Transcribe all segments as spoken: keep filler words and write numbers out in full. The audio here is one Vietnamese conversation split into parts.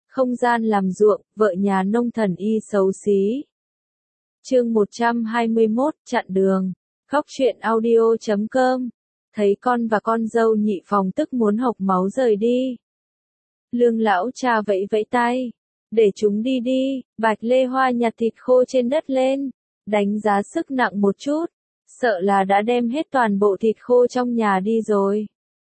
Không gian làm ruộng, vợ nhà nông thần y xấu xí. Chương một trăm hai mươi mốt, chặn đường. Khóc chuyện audio chấm com. Thấy con và con dâu nhị phòng tức muốn hộc máu rời đi. Lương lão cha vẫy vẫy tay. Để chúng đi đi. Bạch Lê Hoa nhặt thịt khô trên đất lên. Đánh giá sức nặng một chút. Sợ là đã đem hết toàn bộ thịt khô trong nhà đi rồi.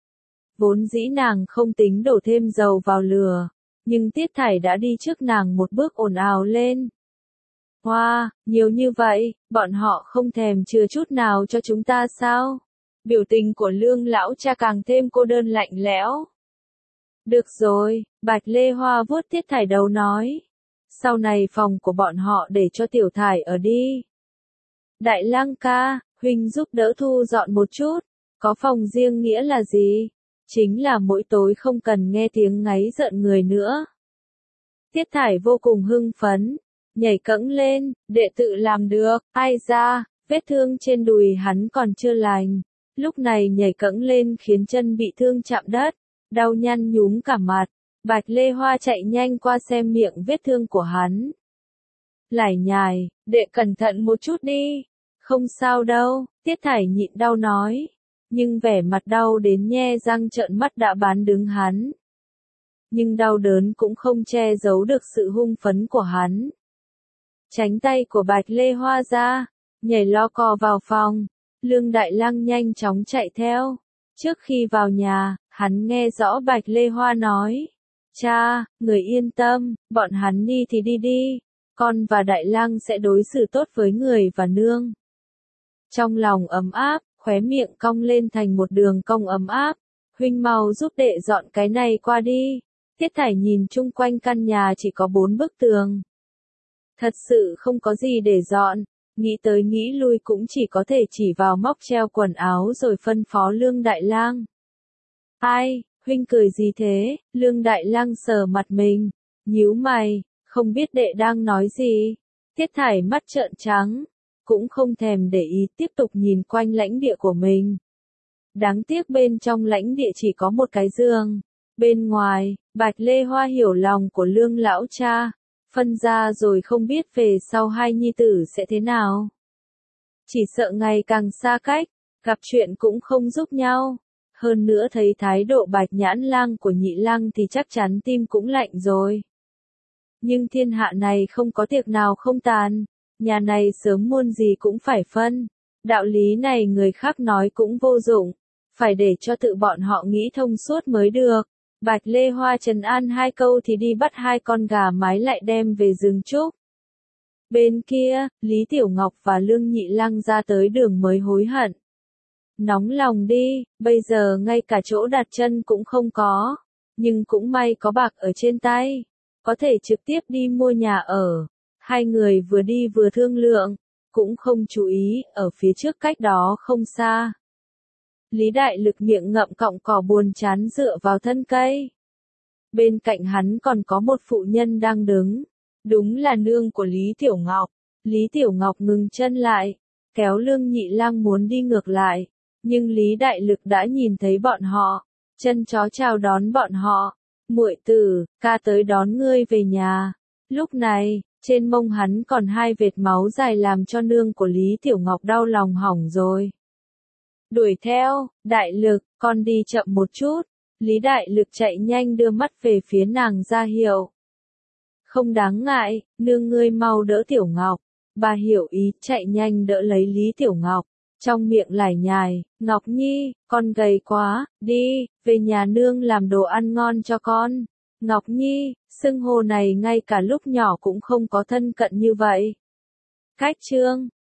Vốn dĩ nàng không tính đổ thêm dầu vào lửa. Nhưng Tiết Thải đã đi trước nàng một bước ồn ào lên. Hoa, wow, nhiều như vậy, bọn họ không thèm chừa chút nào cho chúng ta sao? Biểu tình của Lương lão cha càng thêm cô đơn lạnh lẽo. Được rồi, Bạch Lê Hoa vuốt Tiết Thải đầu nói. Sau này phòng của bọn họ để cho Tiểu Thải ở đi. Đại lang ca, huynh giúp đỡ thu dọn một chút. Có phòng riêng nghĩa là gì? Chính là mỗi tối không cần nghe tiếng ngáy giận người nữa. Tiết Thải vô cùng hưng phấn, nhảy cẫng lên, đệ tự làm được, ai ra, vết thương trên đùi hắn còn chưa lành. Lúc này nhảy cẫng lên khiến chân bị thương chạm đất, đau nhăn nhúm cả mặt. Bạch Lê Hoa chạy nhanh qua xem miệng vết thương của hắn. Lải nhải, đệ cẩn thận một chút đi. Không sao đâu, Tiết Thải nhịn đau nói. Nhưng vẻ mặt đau đến nhe răng trợn mắt đã bán đứng hắn. Nhưng đau đớn cũng không che giấu được sự hung phấn của hắn. Tránh tay của Bạch Lê Hoa ra, nhảy lo cò vào phòng. Lương Đại Lang nhanh chóng chạy theo. Trước khi vào nhà, hắn nghe rõ Bạch Lê Hoa nói. Cha, người yên tâm, bọn hắn đi thì đi đi. Con và Đại Lang sẽ đối xử tốt với người và nương. Trong lòng ấm áp, khóe miệng cong lên thành một đường cong ấm áp. Huynh mau giúp đệ dọn cái này qua đi. Tiết Thải nhìn chung quanh căn nhà chỉ có bốn bức tường. Thật sự không có gì để dọn. Nghĩ tới nghĩ lui cũng chỉ có thể chỉ vào móc treo quần áo rồi phân phó Lương Đại Lang. Ai, huynh cười gì thế? Lương Đại Lang sờ mặt mình, nhíu mày, không biết đệ đang nói gì. Tiết Thải mắt trợn trắng, cũng không thèm để ý tiếp tục nhìn quanh lãnh địa của mình. Đáng tiếc bên trong lãnh địa chỉ có một cái giường. Bên ngoài, Bạch Lê Hoa hiểu lòng của Lương lão cha. Phân ra rồi không biết về sau hai nhi tử sẽ thế nào. Chỉ sợ ngày càng xa cách, gặp chuyện cũng không giúp nhau. Hơn nữa thấy thái độ Bạch Nhãn Lang của Nhị Lang thì chắc chắn tim cũng lạnh rồi. Nhưng thiên hạ này không có tiệc nào không tàn. Nhà này sớm muộn gì cũng phải phân. Đạo lý này người khác nói cũng vô dụng. Phải để cho tự bọn họ nghĩ thông suốt mới được. Bạch Lê Hoa trấn an hai câu thì đi bắt hai con gà mái lại đem về rừng trúc. Bên kia, Lý Tiểu Ngọc và Lương Nhị Lang ra tới đường mới hối hận. Nóng lòng đi, bây giờ ngay cả chỗ đặt chân cũng không có. Nhưng cũng may có bạc ở trên tay. Có thể trực tiếp đi mua nhà ở. Hai người vừa đi vừa thương lượng. Cũng không chú ý, ở phía trước cách đó không xa. Lý Đại Lực miệng ngậm cọng cỏ buồn chán dựa vào thân cây. Bên cạnh hắn còn có một phụ nhân đang đứng. Đúng là nương của Lý Tiểu Ngọc. Lý Tiểu Ngọc ngừng chân lại, kéo Lương Nhị Lang muốn đi ngược lại. Nhưng Lý Đại Lực đã nhìn thấy bọn họ, chân chó chào đón bọn họ. Muội tử, ca tới đón ngươi về nhà. Lúc này, trên mông hắn còn hai vệt máu dài làm cho nương của Lý Tiểu Ngọc đau lòng hỏng rồi. Đuổi theo, Đại Lực, con đi chậm một chút. Lý Đại Lực chạy nhanh đưa mắt về phía nàng ra hiệu. Không đáng ngại, nương ngươi mau đỡ Tiểu Ngọc. Bà hiểu ý, chạy nhanh đỡ lấy Lý Tiểu Ngọc. Trong miệng lải nhải, Ngọc Nhi, con gầy quá, đi, về nhà nương làm đồ ăn ngon cho con. Ngọc Nhi, xưng hô này ngay cả lúc nhỏ cũng không có thân cận như vậy. Cách chương